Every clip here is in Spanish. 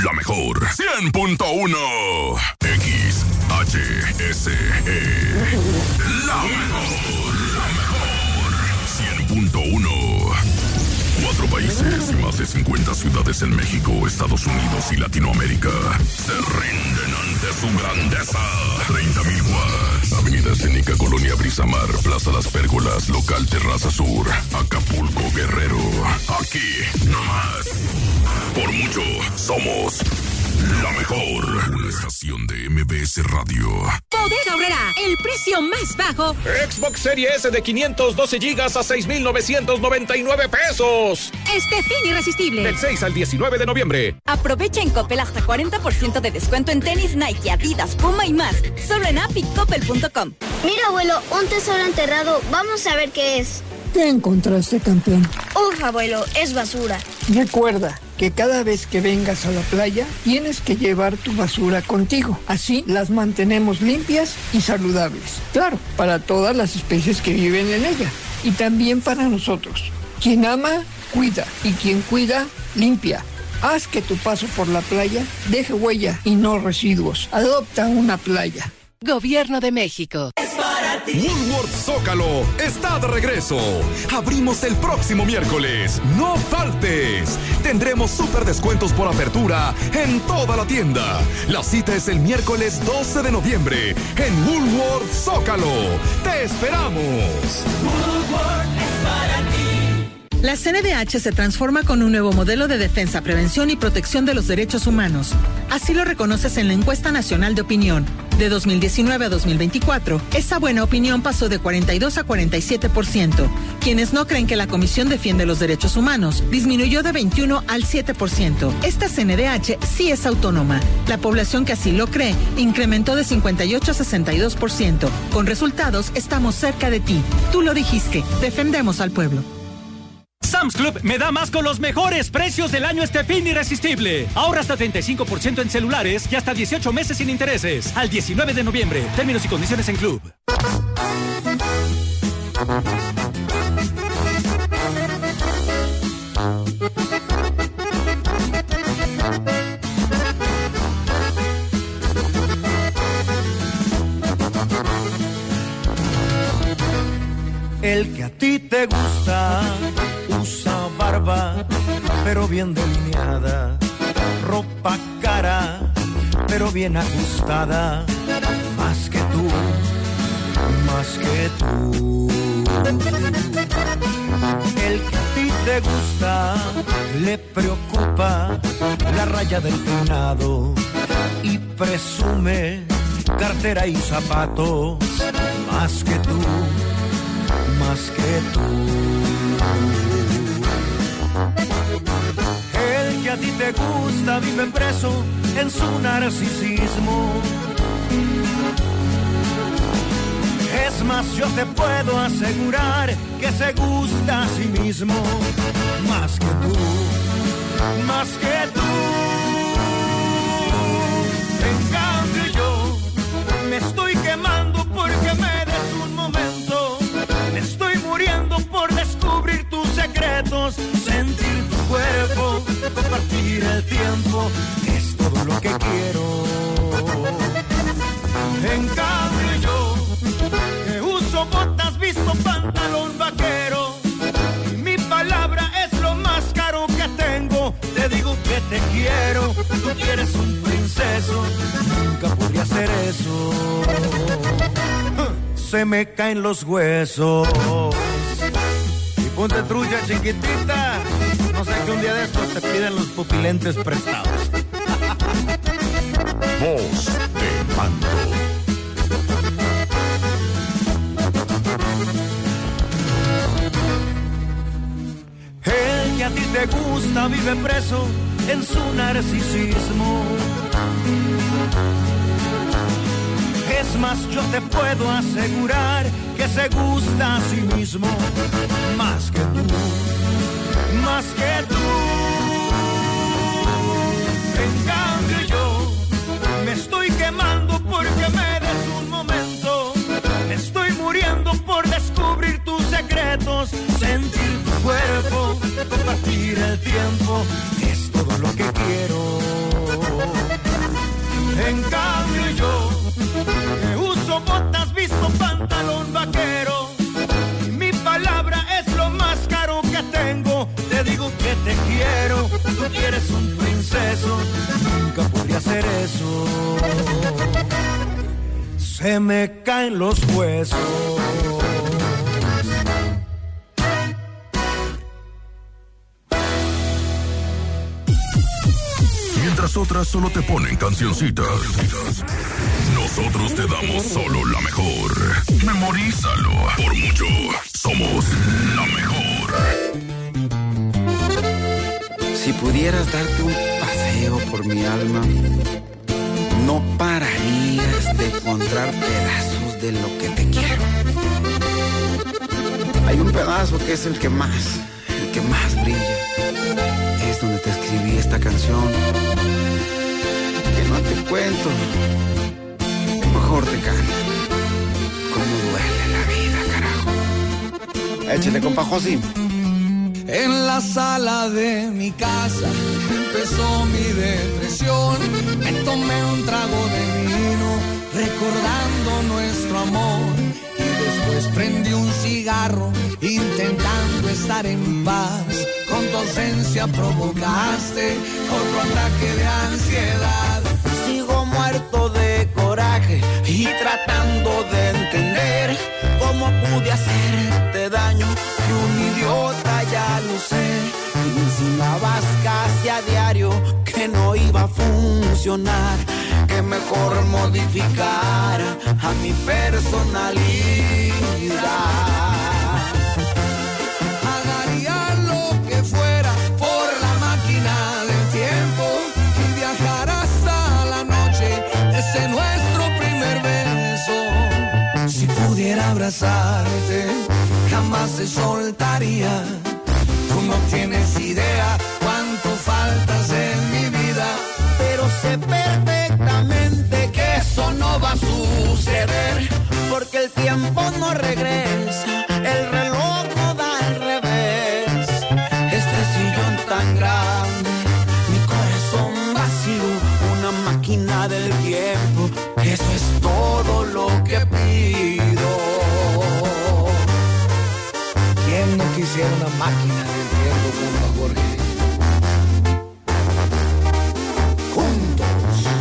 La mejor 100.1 XHSE. La mejor 100.1. 4 países y más de 50 ciudades en México, Estados Unidos y Latinoamérica se rinden ante su grandeza. 30,000 watts. Avenida Escénica, Colonia Brisamar, Plaza Las Pérgolas, Local Terraza Sur, Acapulco, Guerrero. Aquí, nomás. Por mucho, somos la mejor. Una estación de MBS Radio. Bodega Aurrera, el precio más bajo. Xbox Series S de 512 GB a 6,999 pesos. Este fin irresistible. Del 6 al 19 de noviembre. Aprovecha en Coppel hasta 40% de descuento en tenis Nike, Adidas, Puma y más. Solo en app y coppel.com. Mira, abuelo, un tesoro enterrado. Vamos a ver qué es. ¿Qué encontraste, campeón? Uf, abuelo, es basura. Recuerda que cada vez que vengas a la playa, tienes que llevar tu basura contigo. Así las mantenemos limpias y saludables. Claro, para todas las especies que viven en ella. Y también para nosotros. Quien ama, cuida. Y quien cuida, limpia. Haz que tu paso por la playa deje huella y no residuos. Adopta una playa. Gobierno de México. Woolworth Zócalo está de regreso. Abrimos el próximo miércoles. No faltes. Tendremos súper descuentos por apertura en toda la tienda. La cita es el miércoles 12 de noviembre en Woolworth Zócalo. ¡Te esperamos! Woolworth es para ti. La CNDH se transforma con un nuevo modelo de defensa, prevención y protección de los derechos humanos. Así lo reconoces en la encuesta nacional de opinión. De 2019 a 2024, esa buena opinión pasó de 42 a 47%. Quienes no creen que la Comisión defiende los derechos humanos disminuyó de 21 al 7%. Esta CNDH sí es autónoma. La población que así lo cree incrementó de 58 a 62%. Con resultados, estamos cerca de ti. Tú lo dijiste, defendemos al pueblo. Sam's Club me da más con los mejores precios del año este fin irresistible. Ahorra hasta 35% en celulares y hasta 18 meses sin intereses. Al 19 de noviembre. Términos y condiciones en Club. El que a ti te gusta usa barba, pero bien delineada, ropa cara, pero bien ajustada, más que tú, más que tú. El que a ti te gusta le preocupa la raya del peinado y presume cartera y zapatos, más que tú, más que tú. El que a ti te gusta vive preso en su narcisismo. Es más, yo te puedo asegurar que se gusta a sí mismo, más que tú, más que tú. En cambio yo me estoy quemando porque me des un momento. Me estoy muriendo por descubrir tus secretos, sentir tu cuerpo, compartir el tiempo, es todo lo que quiero. En cambio yo, que uso botas, visto pantalón vaquero, y mi palabra es lo más caro que tengo. Te digo que te quiero, tú quieres un princeso, nunca podría hacer eso. Se me caen los huesos. Y ponte trucha, chiquitita. No sé que un día de estos te piden los pupilentes prestados. Voz de mando. El que a ti te gusta vive preso en su narcisismo. Es más, yo te puedo asegurar que se gusta a sí mismo, más que tú, más que tú. En cambio yo me estoy quemando porque me des un momento. Me estoy muriendo por descubrir tus secretos, sentir tu cuerpo, compartir el tiempo, es todo lo que quiero. beso, se me caen los huesos. Mientras otras solo te ponen cancioncitas, nosotros te damos solo la mejor. Memorízalo. Por mucho, somos la mejor. Si pudieras darte un paseo por mi alma, no pararías de encontrar pedazos de lo que te quiero. Hay un pedazo que es el que más brilla. Es donde te escribí esta canción. Que no te cuento, mejor te canto. Cómo duele la vida, carajo. Échale, compa José. En la sala de mi casa empezó mi depresión. Me tomé un trago de vino recordando nuestro amor. Y después prendí un cigarro intentando estar en paz. Con tu ausencia provocaste otro ataque de ansiedad. Sigo muerto de coraje y tratando de entender cómo pude hacerte daño. Que un idiota ya lo sé. Insinuabas casi a diario que no iba a funcionar, que mejor modificara a mi personalidad. Haría lo que fuera por la máquina del tiempo y viajar hasta la noche desde nuestro primer beso. Si pudiera abrazarte, jamás se soltaría. Tú no tienes idea cuánto faltas en mi vida, pero sé perfectamente que eso no va a suceder, porque el tiempo no regresa, el reloj no da al revés. Este sillón tan grande, mi corazón vacío, una máquina del tiempo, eso es todo lo que pido. ¿Quién no quisiera una máquina del tiempo junto a Jorge? Juntos.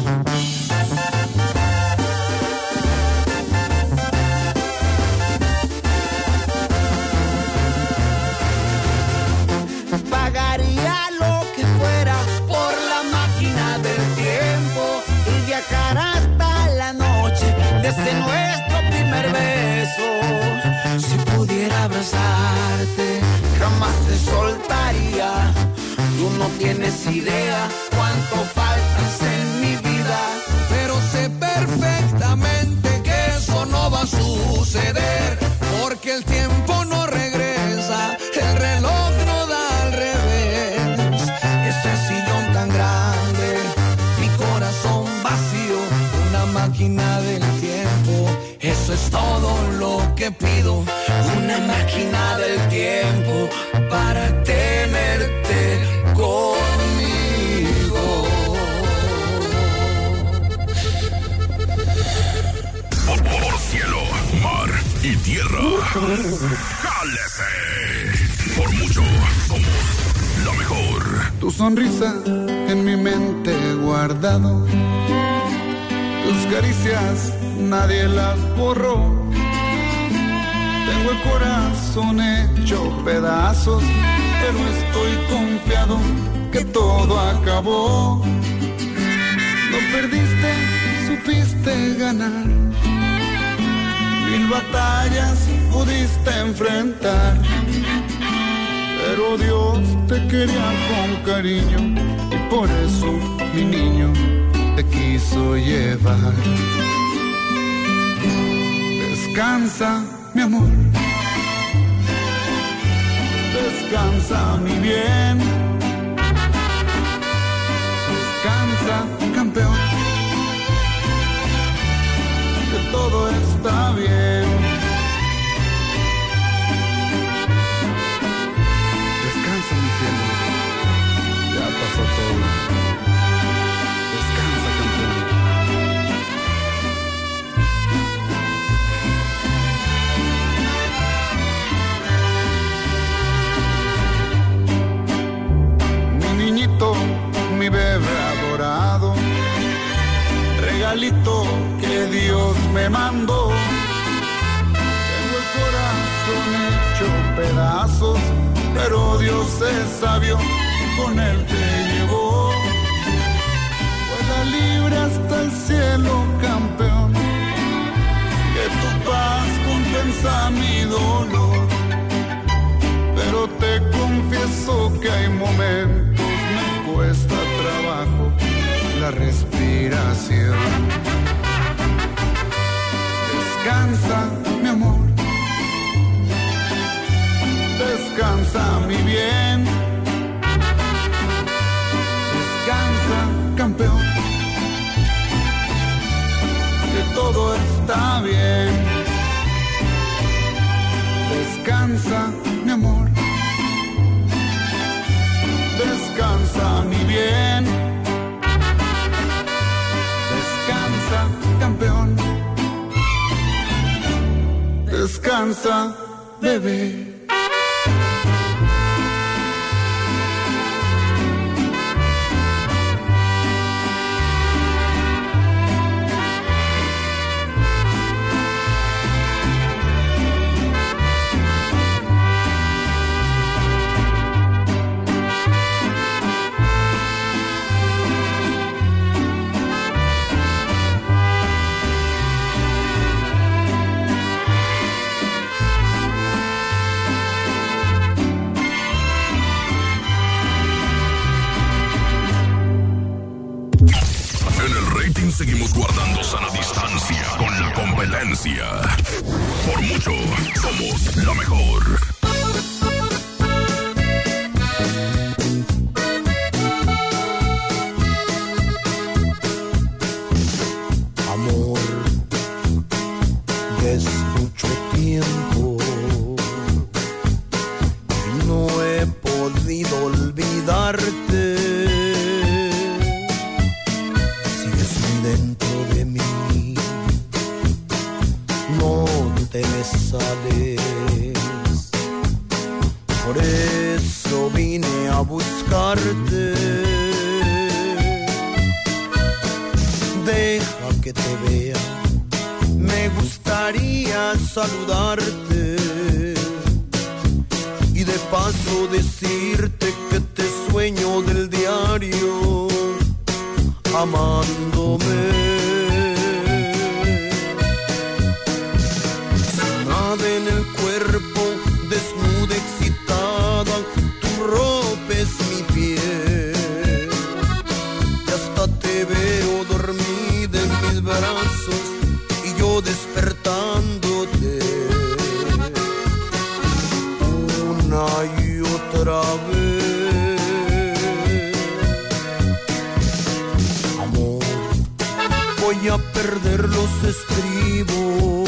Pagaría lo que fuera por la máquina del tiempo y viajar hasta la noche desde nuestro primer beso. Si pudiera abrazarte, jamás te soltaría. Tú no tienes idea cuánto faltas en mi vida, pero sé perfectamente que eso no va a suceder, porque el tiempo no regresa, el reloj no da al revés. Ese sillón tan grande, mi corazón vacío, una máquina del tiempo, eso es todo lo que pido. Una máquina del tiempo para tenerte conmigo. Por cielo, mar y tierra. ¡Jálese! Por mucho, somos la mejor. Tu sonrisa en mi mente guardado. Tus caricias nadie las borró. Tengo el corazón hecho pedazos, pero estoy confiado que todo acabó. No perdiste, supiste ganar. 1000 batallas pudiste enfrentar, pero Dios te quería con cariño y por eso, mi niño, te quiso llevar. Descansa, mi amor, descansa, mi bien, descansa, campeón, que todo está bien. Descansa, mi cielo, ya pasó todo. Descansa, campeón. Mi bebé adorado, regalito que Dios me mandó. Tengo el corazón hecho pedazos, pero Dios es sabio, con él te llevó. Vuela libre hasta el cielo, campeón, que tu paz compensa mi dolor. Pero te confieso que hay momentos, me cuesta trabajo la respiración. Descansa, mi amor, descansa, mi bien. Descansa, campeón, que todo está bien. Descansa, mi amor, descansa, mi bien. Descansa, campeón, descansa, bebé. Seguimos guardando sana distancia con la competencia. Por mucho, somos la mejor. Amor, ya es mucho tiempo y no he podido olvidarte. Te me sales, por eso vine a buscarte. Deja que te vea, me gustaría saludarte y de paso decirte que te sueño del diario, amándome. En el cuerpo, desnuda, excitada, tú rompes mi piel y hasta te veo dormida en mis brazos y yo despertándote una y otra vez. Amor, voy a perder los estribos,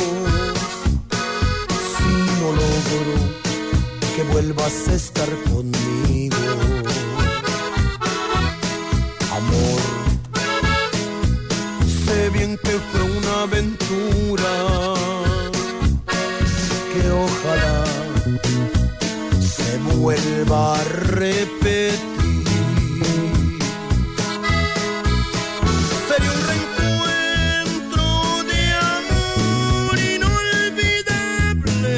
no logro que vuelvas a estar conmigo. Amor, sé bien que fue una aventura que ojalá se vuelva a repetir. Sería un reencuentro de amor inolvidable.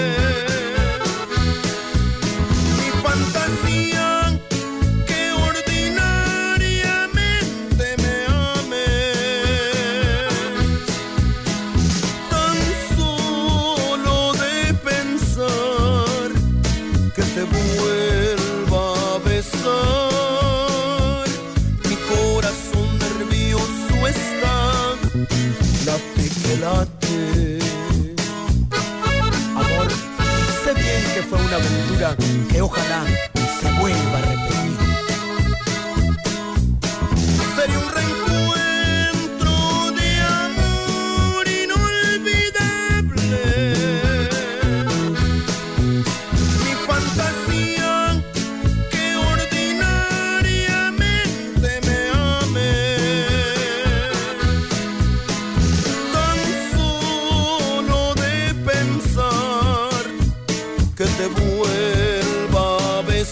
Fantasía que ordinariamente me ames, tan solo de pensar que te vuelva a besar, mi corazón nervioso está, late que late. Amor, sé bien que fue una aventura que ojalá se vuelva a repetir. Sería un reencuentro de amor inolvidable. Mi fantasía que ordinariamente me ames, tan solo de pensar que te vuelva a besar.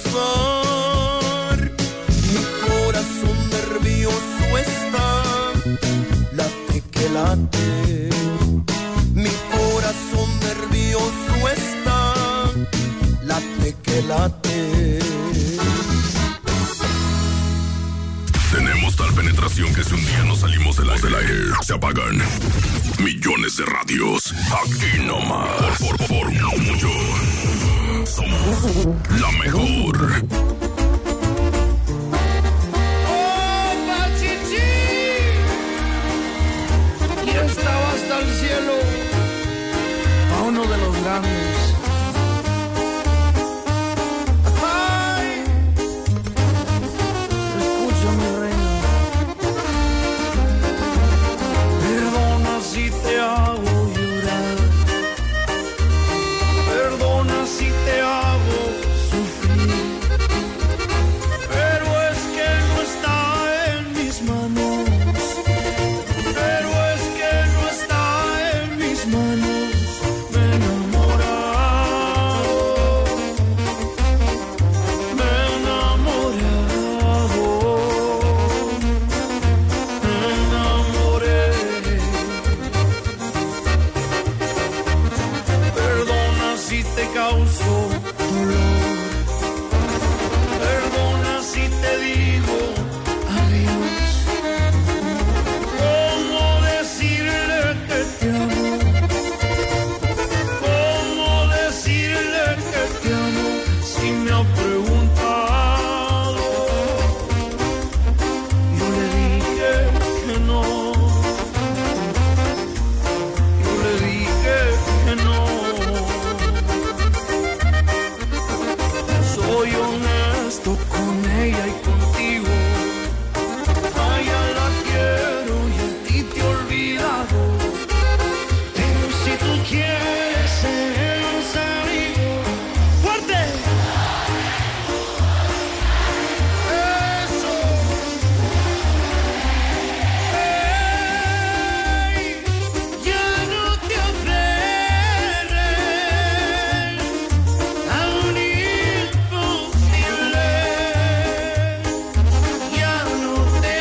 Tenemos tal penetración que si un día no salimos del aire, se apagan millones de radios. Aquí nomás. Por mucho. Somos la mejor. Y estaba hasta el cielo a uno de los grandes. Ay, escucha mi reina. Perdona si te hago llorar. Perdona si te hago sufrir. Pero es que no está en mis manos. Pero es que no está en mis manos. Me he enamorado. Me he enamorado. Me enamoré. Perdona si te causo dolor. Perdona si te digo adiós. ¿Cómo decirle que te amo? ¿Cómo decirle que te amo si me ha preguntado? Yo le dije que no. Yo le dije que no. Soy honesto con ella y contigo. A ella la quiero y a ti te he olvidado. Pero si tú quieres ser un amigo, ¡fuerte! Eso. Ey, ya no te aferres a un imposible. Ya no te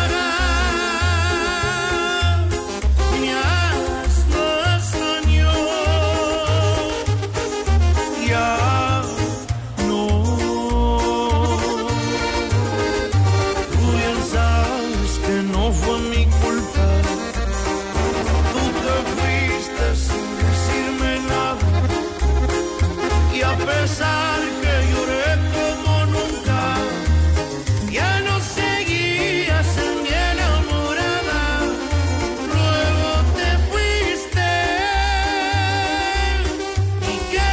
hagas ni hagas más daño. Ya no. Tú bien sabes que no fue mi culpa. Tú te fuiste sin decirme nada. Y a pesar que lloré como nunca, ya no seguías en mi enamorada. Luego te fuiste y que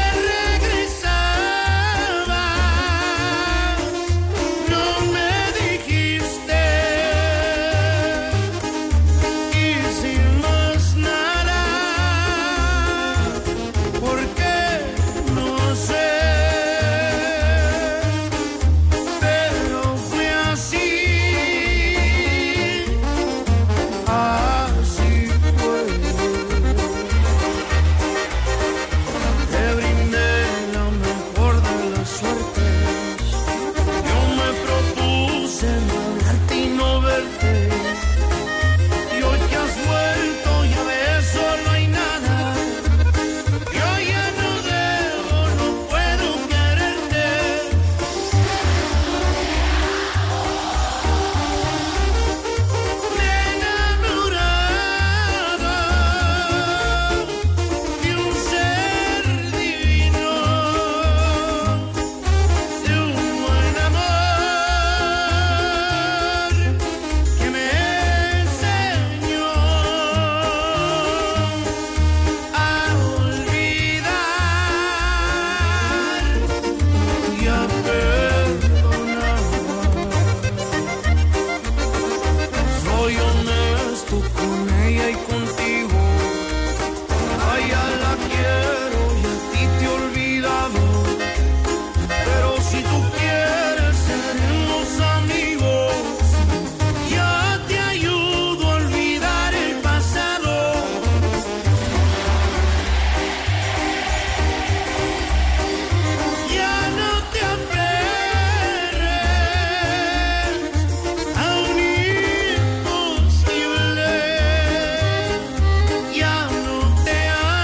regresabas. No me dijiste. Y sin más nada, porque no sé. Pero fue así. Así fue. Te brindé la mejor de las suertes. Yo me propuse no hablarte y no verte. Y hoy que has vuelto ya de eso no hay nada. Yo ya no debo, no puedo quererte. Me he enamorado de un ser divino, de un buen amor que me enseñó a olvidar y a perdonar. Soy honesto con ella y contigo. A ella la quiero y a ti te he olvidado. Pero si tú quieres seremos amigos, yo te ayudo a olvidar el pasado. Ya no te aferres a un imposible. Ya no te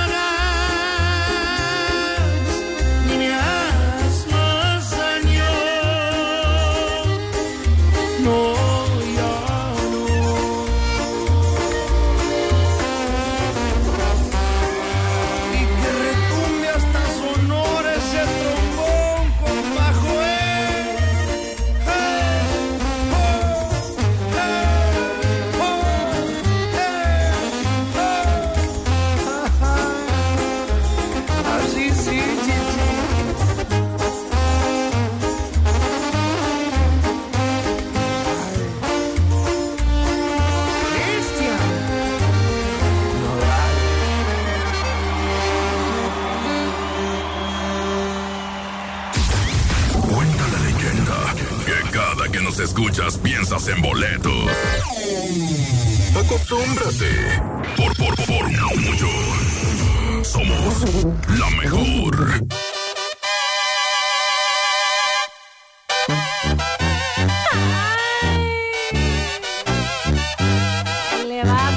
hagas ni me hagas más daño. No, ya escuchas piensas en boletos. Acostúmbrate. Por mucho. Somos la mejor. Le va,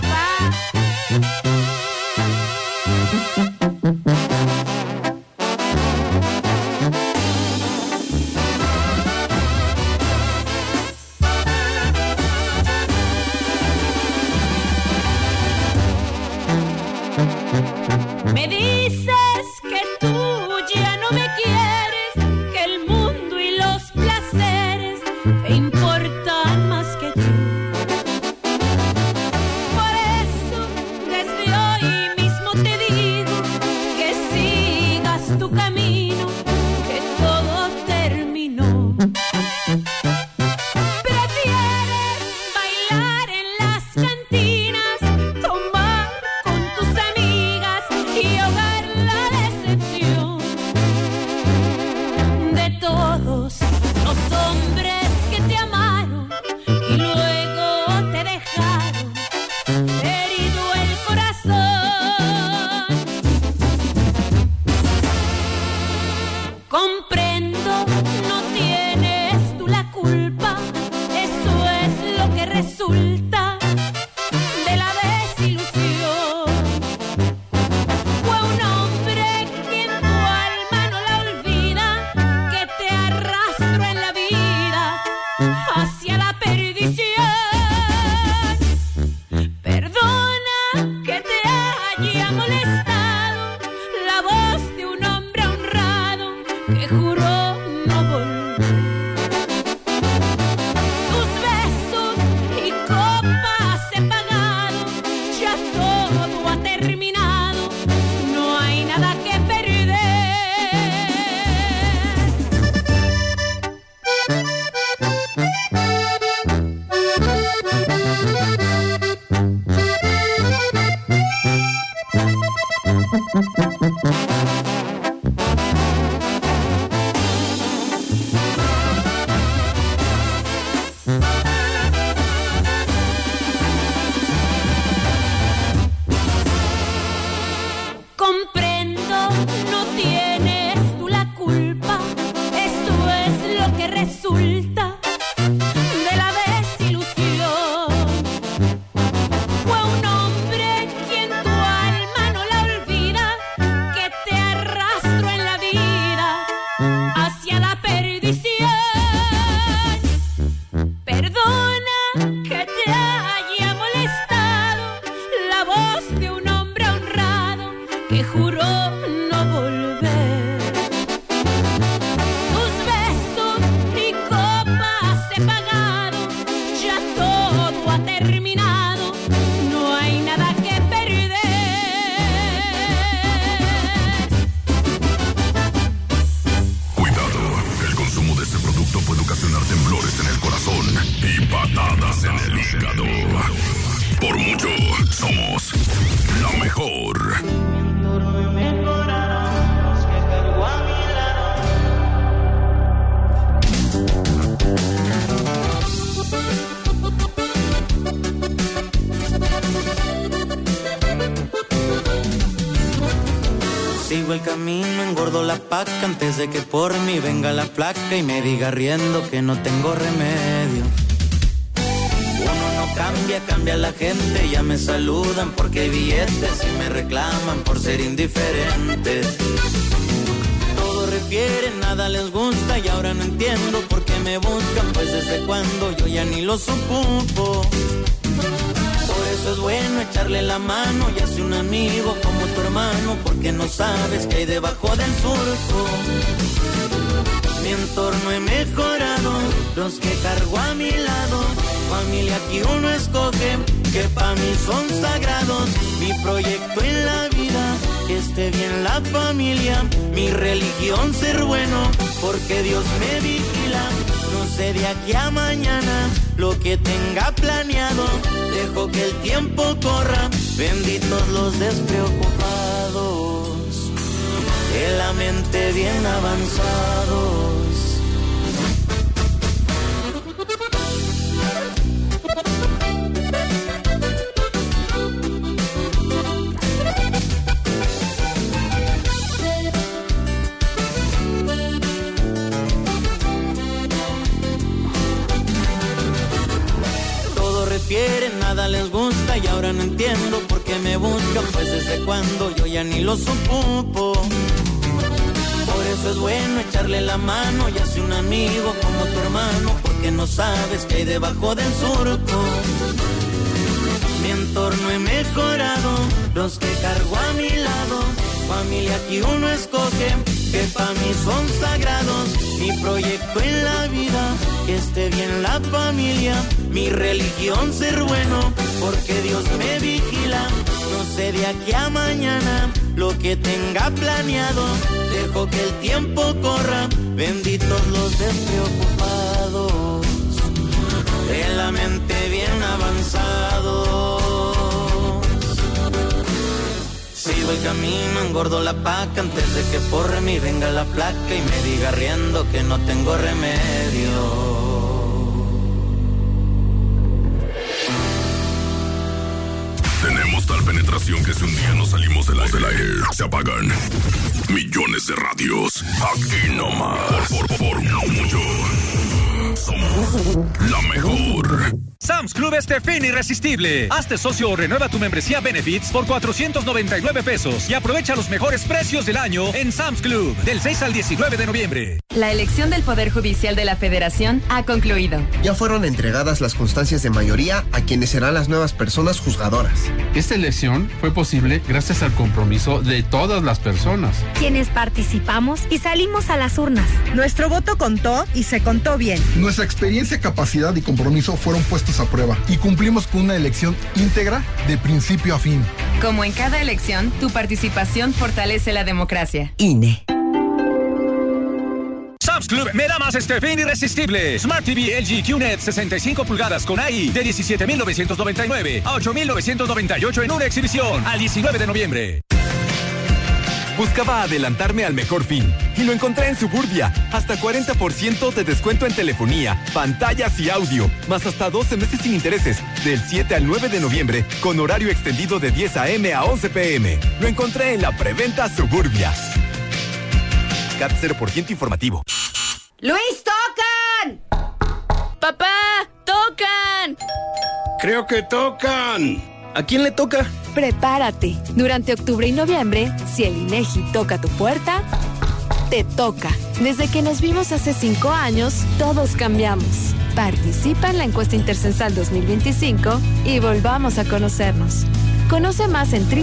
Me dices que tú ya no me quieres, que el mundo y los placeres te importan más que yo. Por eso desde hoy mismo te digo que sigas tu camino, que todo terminó. Prefieres bailar en las cantinas, tomar con tus amigas y ahogar la decepción de todos los hombres que te amaron y luego te dejaron herido el corazón. Comprendo, no tienes tú la culpa, eso es lo que resulta de la desilusión. Fue un hombre quien tu alma no la olvida, que te arrastró en la vida hacia la perdición. Perdona que te haya molestado la voz de un hombre honrado que juró no volver. Tus besos y copas he pagado, ya todo ha terminado, no hay nada que perder. Comprendo, no tienes tú la culpa, eso es lo que resulta de la desilusión. Fue un hombre quien tu alma no la olvida, que te arrastró en la vida hacia la perdición. Perdona que te haya molestado la voz de un hombre honrado que juró no volver. Tus besos y copas he pagado, ya todo ha terminado, no hay nada que perder. Cuidado, el consumo de este producto puede ocasionar temblores en el corazón y patadas en el hígado. Por mucho, somos la mejor. Sigo el camino, engordo la paca antes de que por mí venga la placa y me diga riendo que no tengo remedio. Uno no cambia, cambia la gente, ya me saludan porque hay billetes y me reclaman por ser indiferente. Todo refieren, nada les gusta y ahora no entiendo por qué me buscan, pues desde cuando yo ya ni lo supo. Por eso es bueno echarle la mano y hacer un amigo como tu hermano, porque no sabes qué hay debajo del surco. Mi entorno he mejorado, los que cargo a mi lado, familia que uno escoge, que pa' mí son sagrados. Mi proyecto en la vida, que esté bien la familia, mi religión ser bueno, porque Dios me vigila. No sé de aquí a mañana lo que tenga planeado, dejo que el tiempo corra, benditos los despreocupados, de la mente bien avanzados. nada les gusta y ahora no entiendo por qué me buscan, pues desde cuando yo ya ni lo supo. Por eso es bueno echarle la mano y hacer un amigo como tu hermano, porque no sabes qué hay debajo del surco. Mi entorno he mejorado, los que cargo a mi lado, familia que uno escoge, que pa' mí son sagrados. Mi proyecto en la vida, que esté bien la familia, mi religión ser bueno, porque Dios me vigila. No sé de aquí a mañana lo que tenga planeado, dejo que el tiempo corra, benditos los despreocupados, de la mente bien avanzados. Sigo el camino, engordo la paca antes de que por mí venga la placa y me diga riendo que no tengo remedio. Tenemos tal penetración que si un día no salimos del aire, se apagan millones de radios. Aquí nomás. Por mucho. Somos la mejor. Sam's Club este fin irresistible. Hazte socio o renueva tu membresía Benefits por 499 pesos y aprovecha los mejores precios del año en Sam's Club del 6 al 19 de noviembre. La elección del Poder Judicial de la Federación ha concluido. Ya fueron entregadas las constancias de mayoría a quienes serán las nuevas personas juzgadoras. Esta elección fue posible gracias al compromiso de todas las personas, quienes participamos y salimos a las urnas. Nuestro voto contó y se contó bien. Nuestra experiencia, capacidad y compromiso fueron puestos a prueba y cumplimos con una elección íntegra de principio a fin. Como en cada elección, tu participación fortalece la democracia. INE. Sam's Club me da más este fin irresistible. Smart TV LG QNET 65 pulgadas con AI de 17,999 a 8,998 en una exhibición al 19 de noviembre. Buscaba adelantarme al mejor fin y lo encontré en Suburbia. Hasta 40% de descuento en telefonía, pantallas y audio, más hasta 12 meses sin intereses, del 7 al 9 de noviembre, con horario extendido de 10 a.m. a 11 p.m. Lo encontré en la preventa Suburbia. CAT 0% informativo. ¡Luis, tocan! ¡Papá, tocan! Creo que tocan. ¿A quién le toca? Prepárate. Durante octubre y noviembre, si el INEGI toca tu puerta, te toca. Desde que nos vimos hace 5 años, todos cambiamos. Participa en la encuesta Intercensal 2025 y volvamos a conocernos. Conoce más en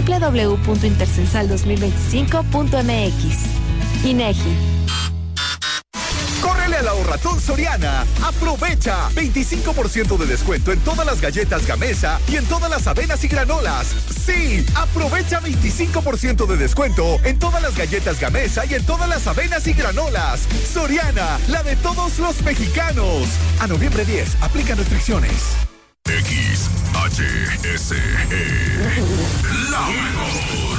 www.intercensal2025.mx. INEGI. ¡Córrele al ahorratón Soriana! ¡Aprovecha! 25% de descuento en todas las galletas Gamesa y en todas las avenas y granolas. ¡Sí! ¡Aprovecha 25% de descuento en todas las galletas Gamesa y en todas las avenas y granolas! Soriana, la de todos los mexicanos. A noviembre 10, aplica restricciones. XHSE. La mejor.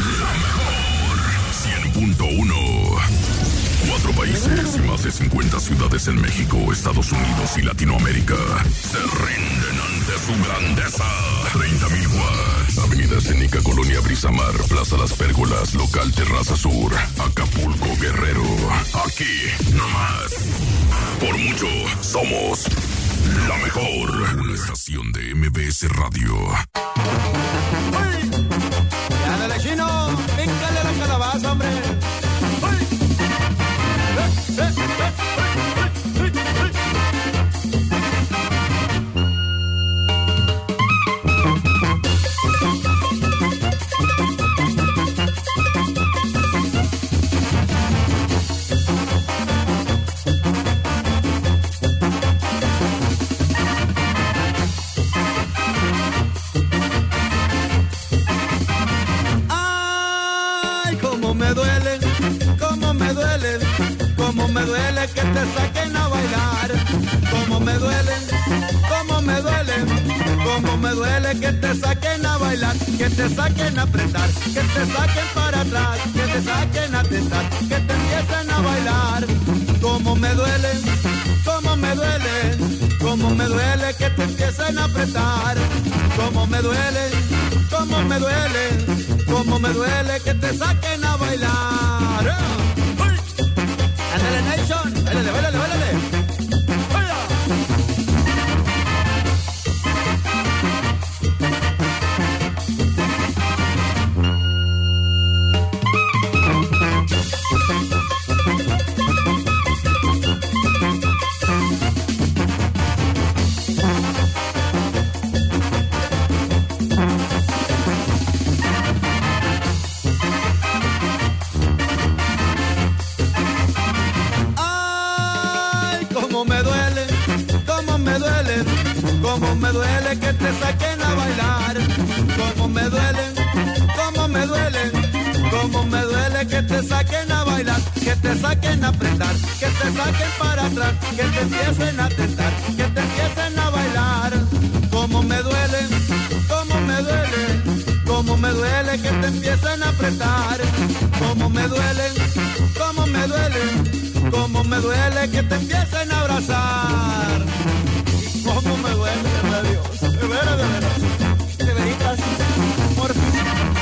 100.1. 4 países y más de 50 ciudades en México, Estados Unidos y Latinoamérica se rinden ante su grandeza. 30,000 watts. Avenida Escénica, Colonia Brisamar, Plaza Las Pérgolas, Local Terraza Sur, Acapulco, Guerrero. Aquí, nomás. Por mucho, somos la mejor. Una estación de MBS Radio. ¡Ándale, chino! ¡Píncale la calabaza, hombre! ¡Ay, cómo me duele! ¡Cómo me duele! Cómo me duele que te saquen a bailar, cómo me duele, cómo me duele, cómo me duele que te saquen a bailar, que te saquen a apretar, que te saquen para atrás, que te saquen a tentar, que te empiecen a bailar, cómo me duele, cómo me duele, cómo me duele que te empiecen a apretar, cómo me duele, cómo me duele, cómo me duele que te saquen a bailar. ¡Ándale, Nation! ¡Báilale, báilale, báilale! ¡Baila! duele que te saquen a bailar. Cómo me duele, cómo me duele, cómo me duele que te saquen a bailar, que te saquen a apretar, que te saquen para atrás, que te empiecen a tentar, que te empiecen a bailar. Cómo me duele, cómo me duele, cómo me duele que te empiecen a apretar. Cómo me duele, cómo me duele, cómo me duele que te empiecen a abrazar. Cómo me duele, de Dios, de veras, de veritas, por fin.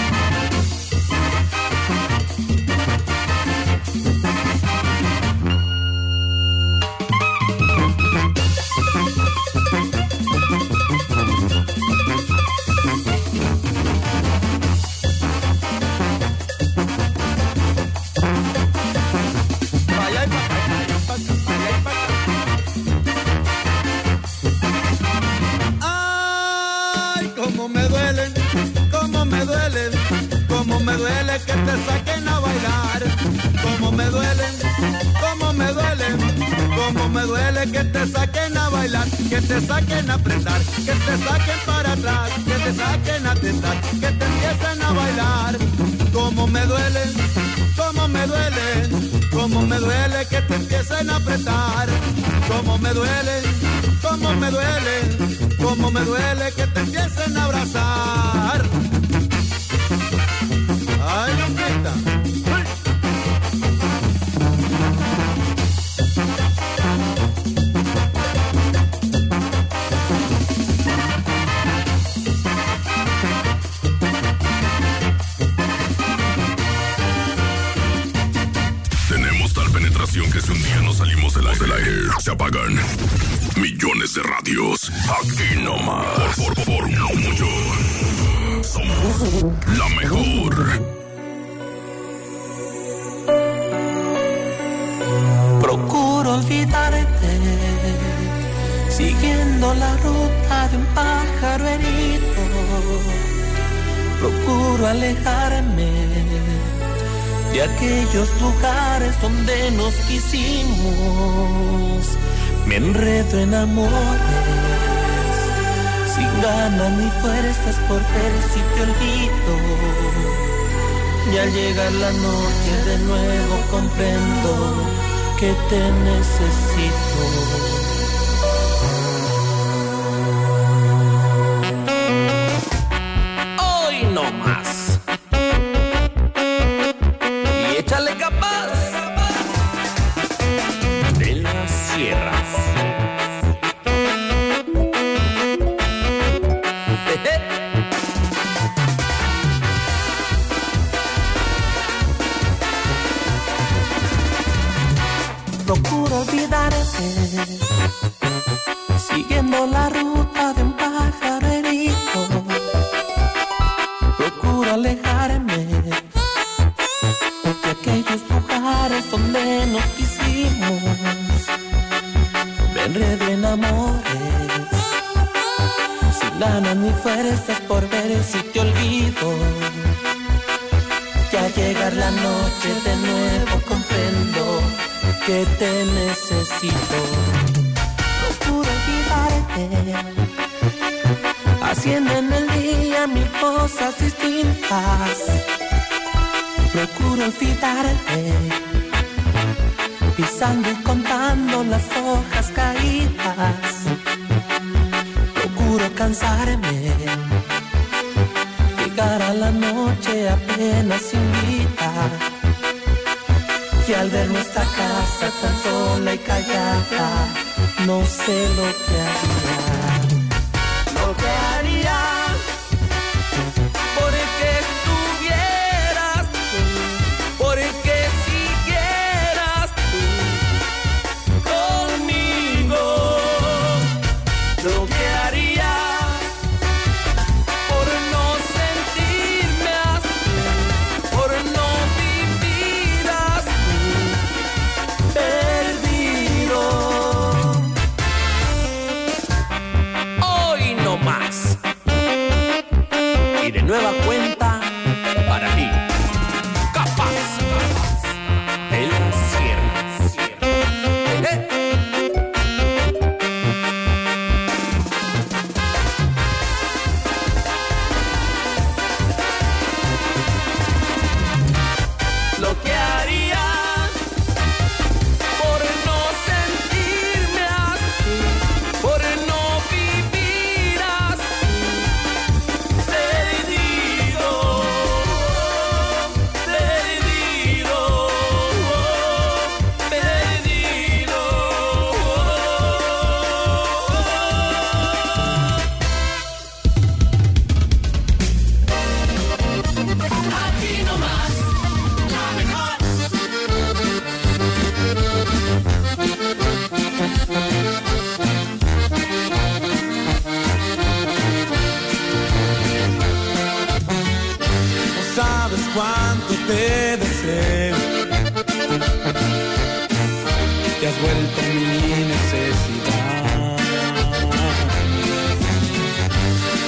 Cómo me duele que te saquen a bailar. Cómo me duele, cómo me duele, cómo me duele que te saquen a bailar, que te saquen a apretar, que te saquen para atrás, que te saquen a tentar, que te empiecen a bailar. Cómo me duele, cómo me duele, cómo me duele que te empiecen a apretar. Cómo me duele, cómo me duele, cómo me duele que te empiecen a abrazar. Ay, Lupita. Tenemos tal penetración que si un día no salimos del aire, se apagan millones de radios. Aquí nomás. Por no mucho. Somos la mejor. Procuro olvidarte, siguiendo la ruta de un pájaro herido. Procuro alejarme de aquellos lugares donde nos quisimos. Me enredo en amores, sin ganas ni fuerzas por ver si te olvido. Y al llegar la noche de nuevo comprendo que te necesito. Hoy no más. Y échale capaz de las sierras. Procuro olvidarte, siguiendo la ruta de un pájaro herido. Procuro alejarme de aquellos lugares donde nos quisimos. Me enredo en amores, sin ganas ni fuerzas por ver si te olvido. Ya llegar la noche de nuevo comprendo que te necesito. Procuro olvidarte, haciendo en el día mil cosas distintas. Procuro olvidarte, pisando y contando las hojas caídas. Procuro cansarme, llegar a la noche apenas sin vida. Y al ver nuestra casa tan sola y callada, no sé lo que haría. Lo que haría por el que estuvieras tú, por el que siguieras tú conmigo. Lo que haría por no sentirme así, por no vivir así. Perdido.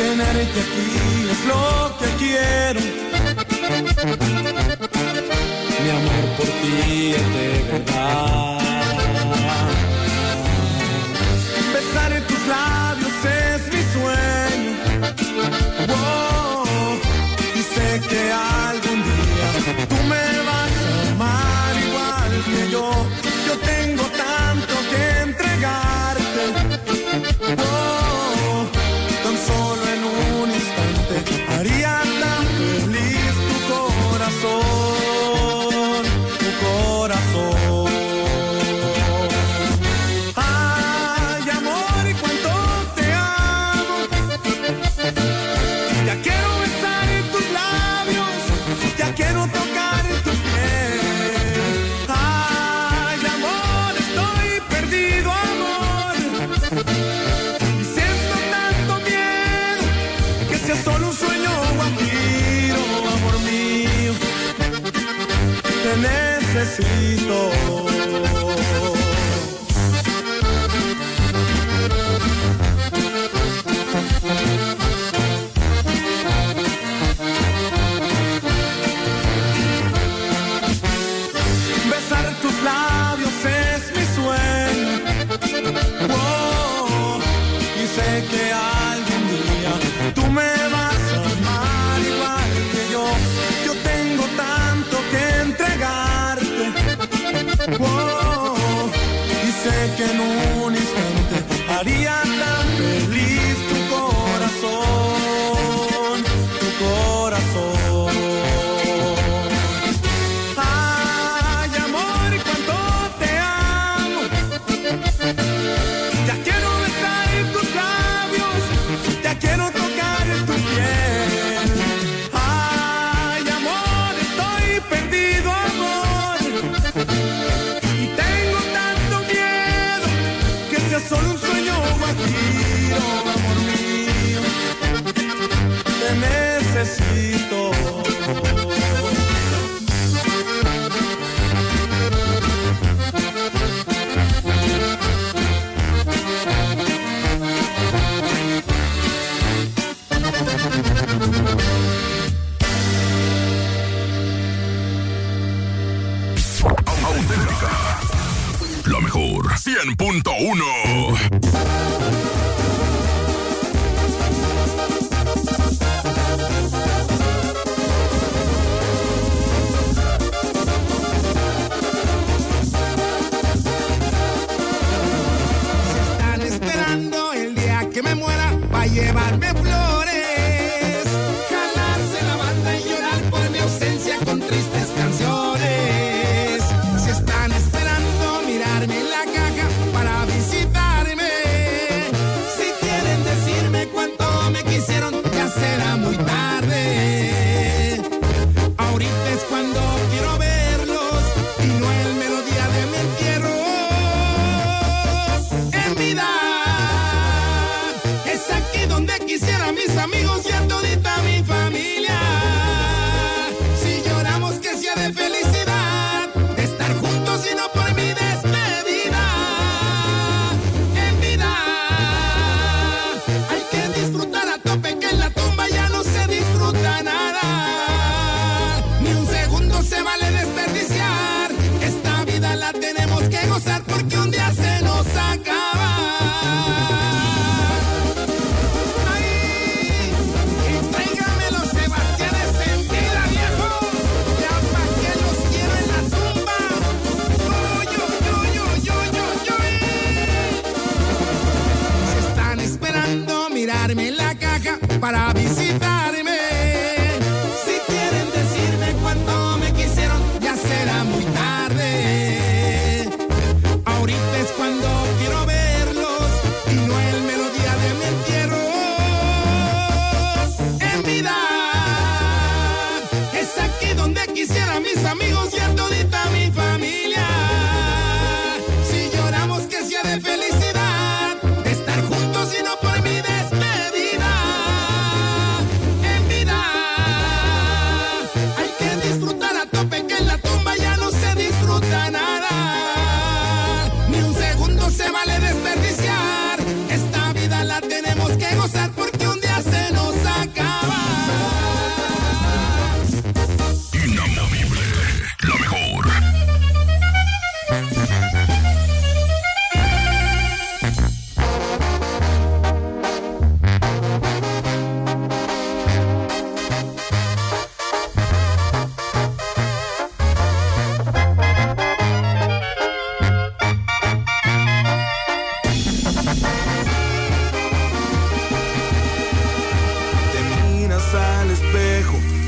Tenerte aquí es lo que quiero. Mi amor por ti es de verdad. Besar en tus labios es mi sueño. Oh, y sé que algún día tú me vas a amar igual que yo. Yo tengo tanto que entregarte. Oh, tan solo en un instante haría tan feliz tu corazón, tu corazón. Ay, amor, y cuánto te amo. Ya quiero besar en tus labios, ya quiero tocar en tu piel. Ay, amor, estoy perdido, amor. Y siento tanto miedo que sea solo un sueño vampiro, amor mío. Te necesito. Besar tus labios es mi sueño. Oh, y sé que algún día tú me vas a amar igual que yo. Yo tengo tanto que entregarte. Oh, y sé que en un instante haría tan feliz tu corazón, tu corazón. Ay, amor, y cuánto te amo. Ya quiero besar en tus labios, ya quiero tocar en tu piel. Ay, amor, estoy perdido, amor. Y tengo tanto miedo que sea solo un sueño vampiro, amor mío. Te necesito. Auténtica. La mejor 100.1. Están esperando el día que me muera para llevarme flores, jalarse la banda y llorar por mi ausencia con tristes canciones. Si están esperando mirarme en la caja para visitarme, si quieren decirme cuánto me quisieron, ya será muy tarde. Ahorita es cuando quiero verlos y no el mero día de mi entierro. En vida es aquí donde quisiera mis amigos y a todita mi familia. Si lloramos que sea de felicidad, de estar juntos y no por mi despedida. En vida hay que disfrutar a tope, que en la tumba ya no se disfruta nada. Ni un segundo se vale desperdiciar. Esta vida la tenemos que gozar porque un día se nos acaba. Ay, entrégamelo, Sebastián, en vida, viejo. Ya pa' que los quiero en la tumba. Yo. Se están esperando mirarme en la caja para visitarme. Si quieren decirme cuánto me quisieron, ya será muy tarde. Ahorita es cuando quiero verlos y no el mero día de mi entierro. En vida es aquí donde quisiera mis amigos y a todita mi familia. Si lloramos que sea de felicidad, de estar juntos y no por mi despedida.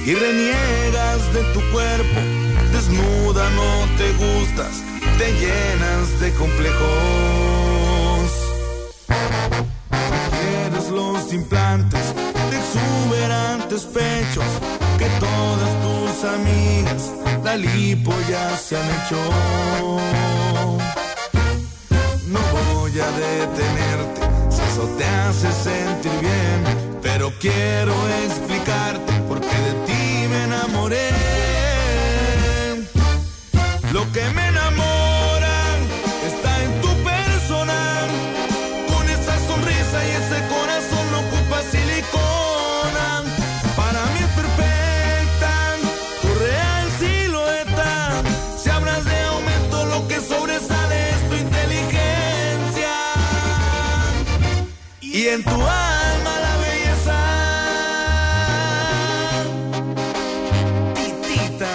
y reniegas de tu cuerpo. Desnuda no te gustas, te llenas de complejos. Quieres los implantes de exuberantes pechos que todas tus amigas la lipo ya se han hecho. No voy a detenerte si eso te hace sentir bien, pero quiero explicarte por qué de ti me enamoré. Lo que me enamora está en tu persona, con esa sonrisa y ese corazón no ocupa silicona. Para mí es perfecta tu real silueta. Si hablas de aumento, lo que sobresale es tu inteligencia y en tu alma la belleza. Titita.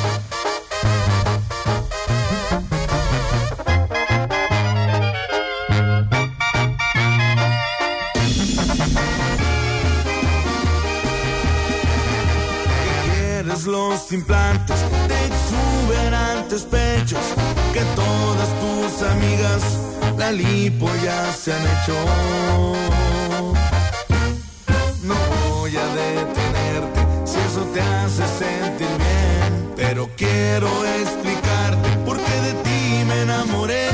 Los implantes de exuberantes pechos que todas tus amigas la lipo ya se han hecho. No voy a detenerte si eso te hace sentir bien, pero quiero explicarte por qué de ti me enamoré.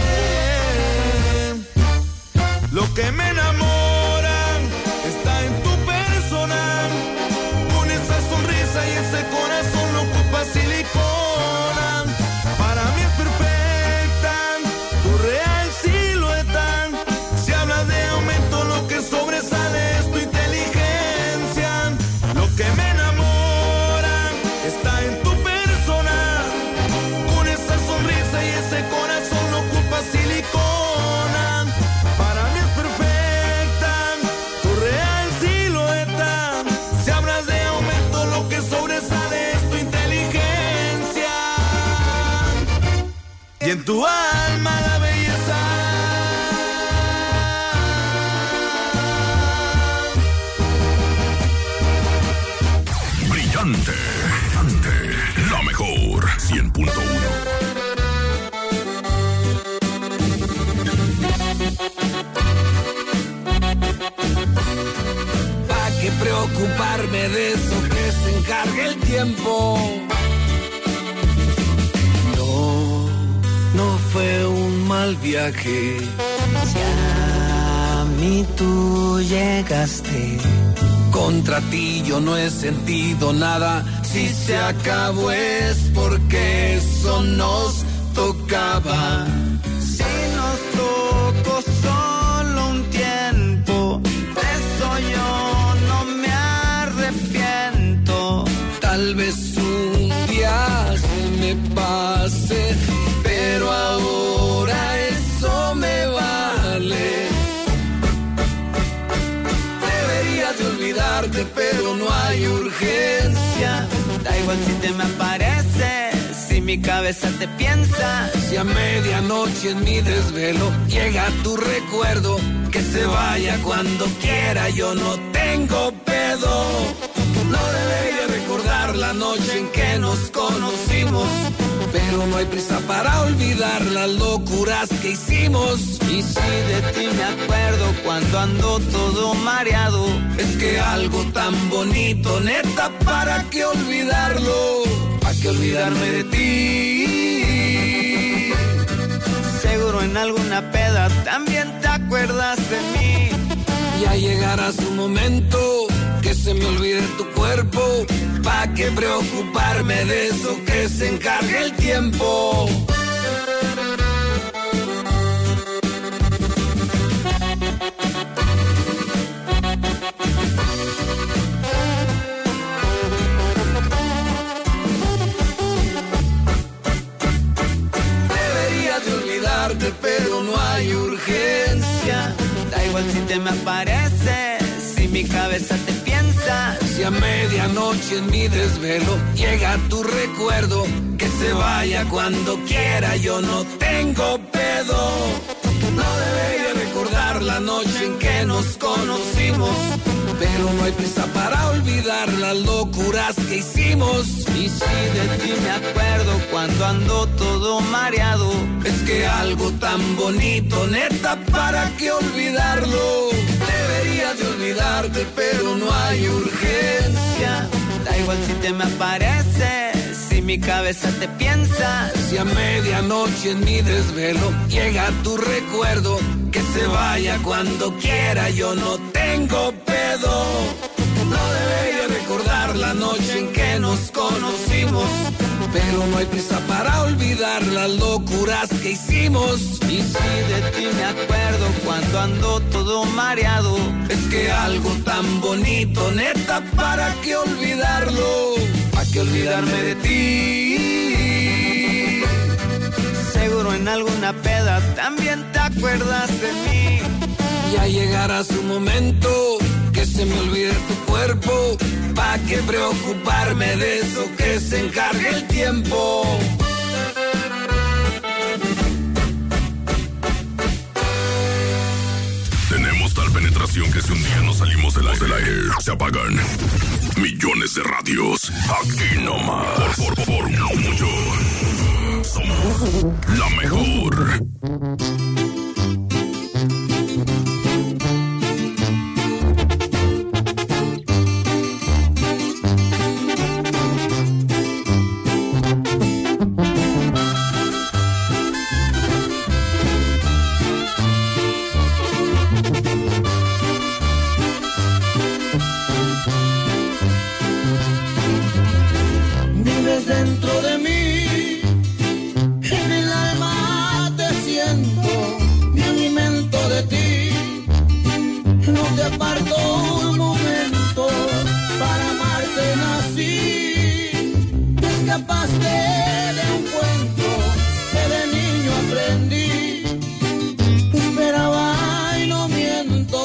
Lo que me enamora está en tu persona, con esa sonrisa y ese corazón no ocupa silicona. Para mí es perfecta tu real silueta. Si hablas de aumento, lo que sobresale es tu inteligencia. Lo que me enamora está en tu persona, con esa sonrisa y ese corazón no ocupa silicona. Para mí es perfecta tu real silueta. Si hablas de aumento, lo que sobresale es tu inteligencia y en tu alma la belleza. Brillante, brillante, la mejor 100.1. ¿Pa' qué preocuparme de eso? Que se encargue el tiempo. No fue un mal viaje. Si a mí tú llegaste, Contra ti yo no he sentido nada. Si se acabó es porque eso nos tocaba. si nos tocó solo un tiempo, de eso yo no me arrepiento. Tal vez un día se me pase, pero ahora eso me vale. Debería de olvidarte, pero no hay urgencia. Da igual si te me apareces, si mi cabeza te piensa. Si a medianoche en mi desvelo llega tu recuerdo, que se vaya cuando quiera, yo no tengo pedo. No debería recordar la noche en que nos conocimos, pero no hay prisa para olvidar las locuras que hicimos. Y si de ti me acuerdo cuando ando todo mareado, es que algo tan bonito, neta, ¿para qué olvidarlo? ¿Para qué olvidarme de ti? seguro en alguna peda también te acuerdas de mí. Ya llegará su momento que se me olvide tu cuerpo. ¿Pa' qué preocuparme de eso? Que se encargue el tiempo. Debería de olvidarte, pero no hay urgencia. Da igual si te me apareces, si mi cabeza te piensa. Si a medianoche en mi desvelo llega tu recuerdo, que se vaya cuando quiera, yo no tengo pedo. No debería recordar la noche en que nos conocimos, pero no hay prisa para olvidar las locuras que hicimos. Y si de ti me acuerdo cuando ando todo mareado, es que algo tan bonito, neta, ¿para qué olvidarlo? Deberías de olvidarte, pero no hay urgencia. Da igual si te me apareces, si mi cabeza te piensa. Si a medianoche en mi desvelo llega tu recuerdo, que se vaya cuando quiera, yo no tengo pedo. No debería recordar la noche en que nos conocimos, pero no hay prisa para olvidar las locuras que hicimos. Y si de ti me acuerdo cuando ando todo mareado, es que algo tan bonito, neta, ¿para qué olvidarlo? ¿Para qué olvidarme de ti? Seguro en alguna peda también te acuerdas de mí. Ya llegará su momento, que se me olvide tu cuerpo. ¿Pa' qué preocuparme de eso? Que se encargue el tiempo. Tenemos tal penetración que si un día no salimos del aire, se apagan millones de radios. Aquí nomás. Por mucho. Somos la mejor. Vives dentro de mí, en el alma te siento, me alimento de ti, no te aparto un momento, para amarte nací, te escapaste de un cuento que de niño aprendí, te esperaba y no miento,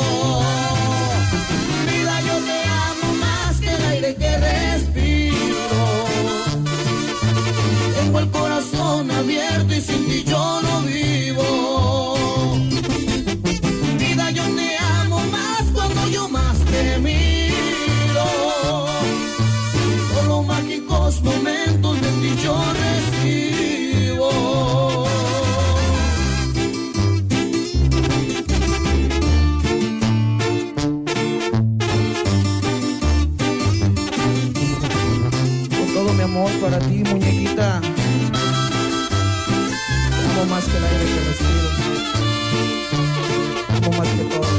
vida yo te amo más que el aire que respiro. Tengo el corazón abierto y sin ti yo no vivo. Vida, yo te amo más cuando yo más te miro. Solo mágicos momentos de ti yo recibo. Con todo mi amor para ti, muñequita. Te amo más que el aire que respiro. Te amo más que todo.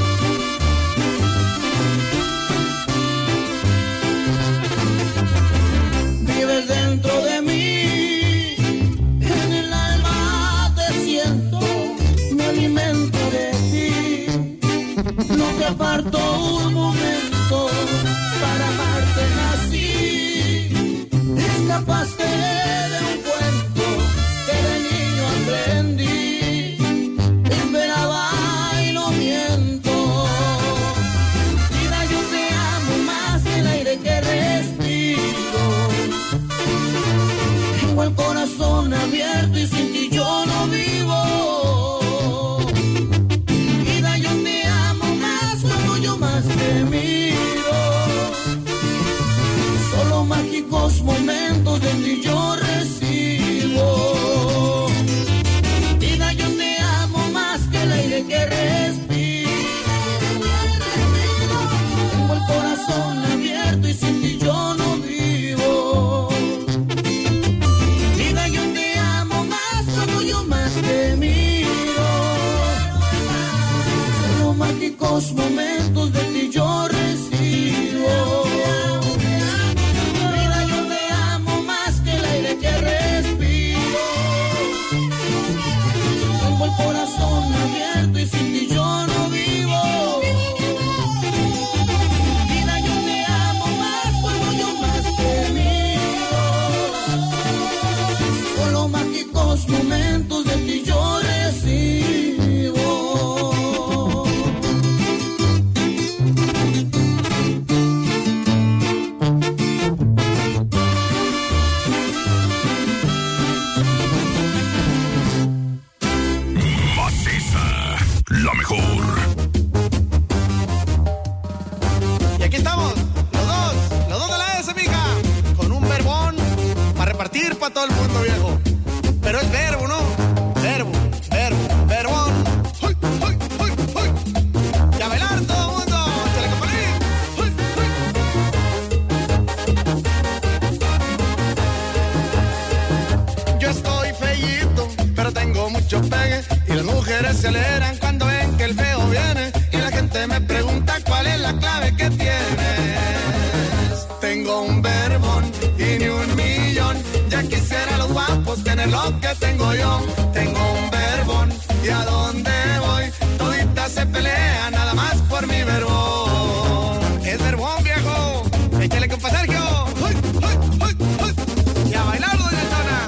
Vives dentro de mí, en el alma te siento, me alimento de ti, no te aparto un momento, para amarte nací, escapaste de un cuento que de niño aprendí, te esperaba y no miento, vida yo te amo más que el aire que respiro, tengo el corazón abierto y sin ti yo no vivo, vida yo te amo más cuando yo más te miro, solo mágicos momentos de ti yo recibo, vida yo te amo más que el aire que respiro, tengo el corazón abierto y sin ti yo no vivo, vida yo te amo más cuando yo más te miro, solo mágicos momentos de ti yo recibo, vida yo te aquí estamos, los dos de la S, mija, con un verbón para repartir para todo el mundo, viejo. Pero es verbo, ¿no? Verbón. ¡Uy! Y a bailar todo el mundo, échale, compañín. Yo estoy feíto, pero tengo mucho pegue, y las mujeres se alegran cuando ven que el feo viene, y la gente me pregunta cuál es la clave que tienes. Tengo un verbón y ni un millón, ya quisiera los guapos tener lo que tengo yo. Tengo un verbón y a dónde voy, toditas se pelean nada más por mi verbón. Es verbón, viejo, échale compa Sergio. Y a bailar, doña Chona.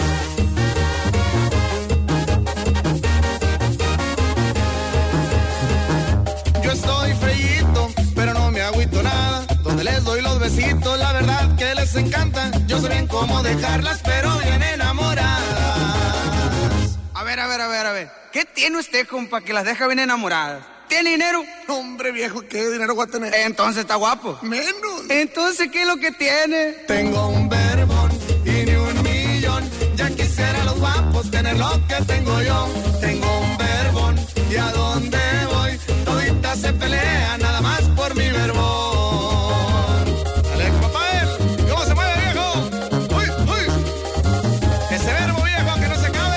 Yo estoy feíto, pero no me agüito nada. Donde les doy los besitos, la verdad que les encanta. Yo sé bien cómo dejarlas, pero bien enamoradas. A ver. ¿Qué tiene usted, compa, que las deja bien enamoradas? ¿Tiene dinero? Hombre, viejo, ¿qué dinero voy a tener? Entonces está guapo. Menos. Entonces, ¿qué es lo que tiene? Tengo un verbón y ni un millón, ya quisiera los guapos tener lo que tengo yo. Tengo un verbón y a dónde voy, toditas se pelean nada más por mi verbón. Dale, papá, ¿cómo se mueve, viejo? ¡Uy! Ese verbo, viejo, que no se acabe.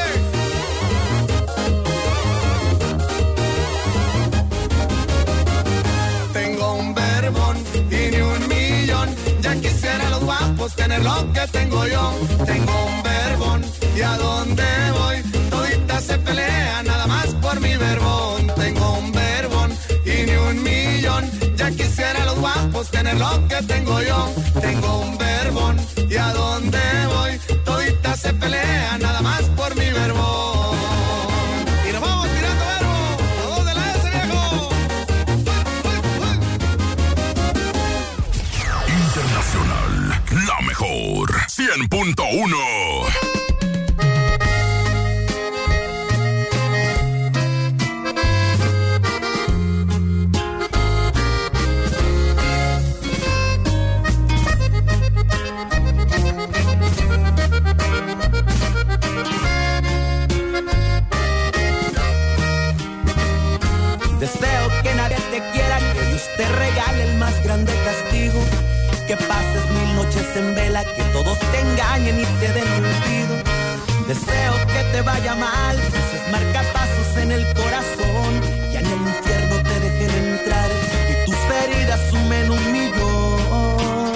Tengo un verbón y ni un millón, ya quisiera los guapos tener lo que tengo yo. Tengo un verbón y a dónde voy, toditas se pelean nada más por mi verbón. Tengo un verbón y ni un millón, ya quisiera los guapos tener lo que tengo yo. Tengo un verbón y a dónde voy, toditas se pelean nada más por mi verbón. Y nos vamos tirando verbo, los dos de la S, viejo. Internacional, la mejor, 100.1. Deseo que nadie te quiera, que Dios te regale el más grande castigo, que pases 1000 noches en vela, que todos te engañen y te den olvido. Deseo que te vaya mal, que haces marcapasos en el corazón, que en el infierno te dejen entrar y tus heridas sumen 1.000.000.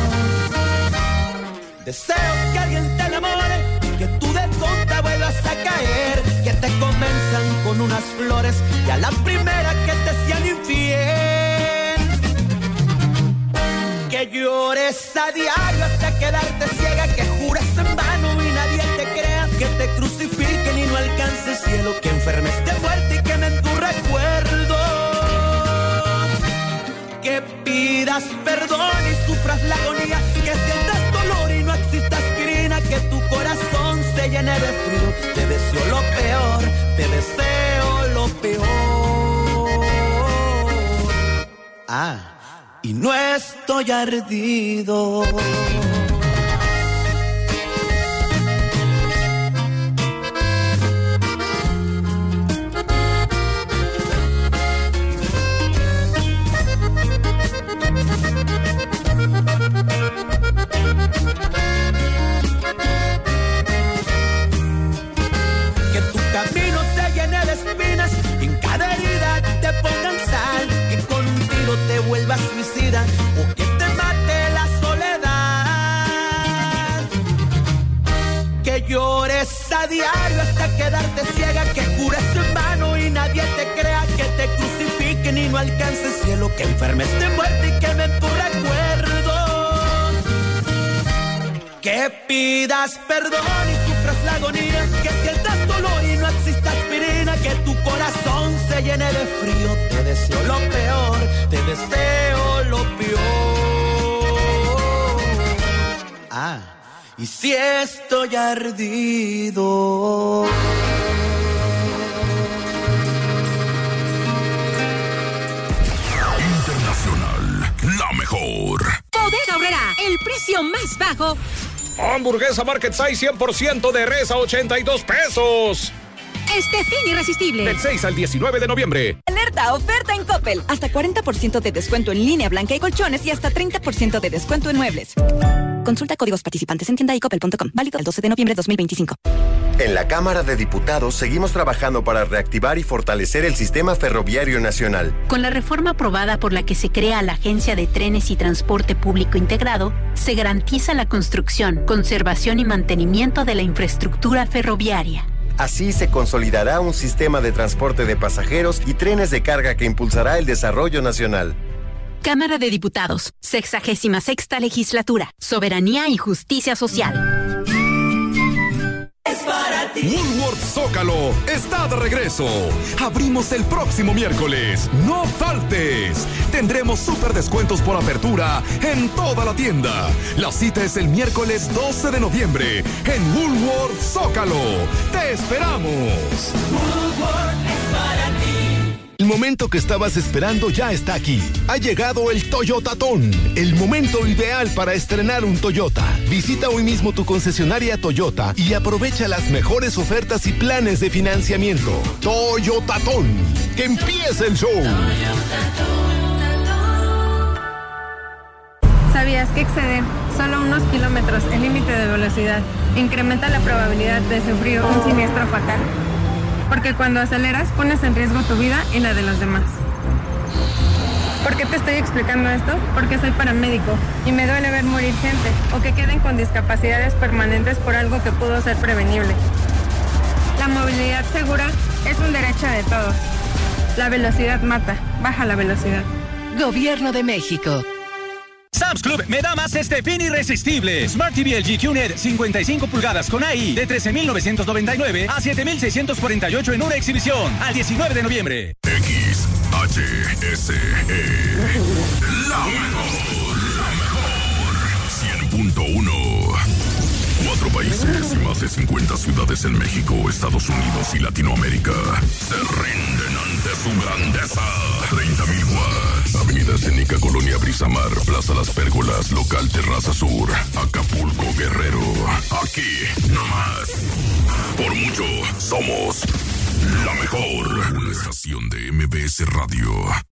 Deseo que alguien te enamore, que tú de tonta vuelvas a caer, que te convenzan con unas flores y a la primera que te sean infiel, que llores a diario hasta quedarte ciega, que jures en vano y nadie te crea, que te crucifiquen y no alcances cielo, que enfermes de muerte y quemen tu recuerdo, que pidas perdón y sufras la agonía, que sientas dolor y no exista aspirina, que tu corazón se llene de frío. Te deseo lo peor, te deseo lo peor. Y no estoy ardido. Que tu camino se llene de espinas, y en cada herida te pongan sal, que con un tiro te vuelvas suicida o que te mate la soledad, que llores a diario hasta quedarte ciega, que jures en vano y nadie te crea, que te crucifiquen y no alcances cielo, que enfermes de muerte y quemen tu recuerdo, que pidas perdón y sufras la agonía, que sientas dolor y no exista aspirina, que tu corazón se llene de frío. Te deseo lo peor, te deseo lo peor. Y si estoy ardido. Internacional, la mejor. Bodega Aurrera, el precio más bajo. Hamburguesa Market Size 100% de res a 82 pesos. Fin irresistible. Del 6 al 19 de noviembre. Alerta, oferta en Coppel. Hasta 40% de descuento en línea blanca y colchones y hasta 30% de descuento en muebles. Consulta códigos participantes en tienda y coppel.com. Válido el 12 de noviembre de 2025. En la Cámara de Diputados seguimos trabajando para reactivar y fortalecer el sistema ferroviario nacional. Con la reforma aprobada por la que se crea la Agencia de Trenes y Transporte Público Integrado, se garantiza la construcción, conservación y mantenimiento de la infraestructura ferroviaria. Así se consolidará un sistema de transporte de pasajeros y trenes de carga que impulsará el desarrollo nacional. Cámara de Diputados, 66ª Legislatura, Soberanía y Justicia Social. Woolworth Zócalo está de regreso. Abrimos el próximo miércoles. No faltes. Tendremos súper descuentos por apertura en toda la tienda. La cita es el miércoles 12 de noviembre en Woolworth Zócalo. ¡Te esperamos! Woolworth es para ti. El momento que estabas esperando ya está aquí. Ha llegado el Toyotatón, el momento ideal para estrenar un Toyota. Visita hoy mismo tu concesionaria Toyota y aprovecha las mejores ofertas y planes de financiamiento. Toyotatón, que empiece el show. ¿Sabías que exceder solo unos kilómetros el límite de velocidad incrementa la probabilidad de sufrir un siniestro fatal? Porque cuando aceleras pones en riesgo tu vida y la de los demás. ¿Por qué te estoy explicando esto? Porque soy paramédico y me duele ver morir gente o que queden con discapacidades permanentes por algo que pudo ser prevenible. La movilidad segura es un derecho de todos. La velocidad mata. Baja la velocidad. Gobierno de México. Sam's Club me da más fin irresistible. Smart TV LG QNED 55 pulgadas con AI de 13,999 a 7,648 en una exhibición al 19 de noviembre. XHSE. La mejor. 100.1. 4 países y más de 50 ciudades en México, Estados Unidos y Latinoamérica se rinden ante su grandeza. 30,000 watts. Avenida Escénica, Colonia Brisamar, Plaza Las Pérgolas, Local Terraza Sur, Acapulco, Guerrero. Aquí, nomás. Por mucho, somos la mejor. Una estación de MBS Radio.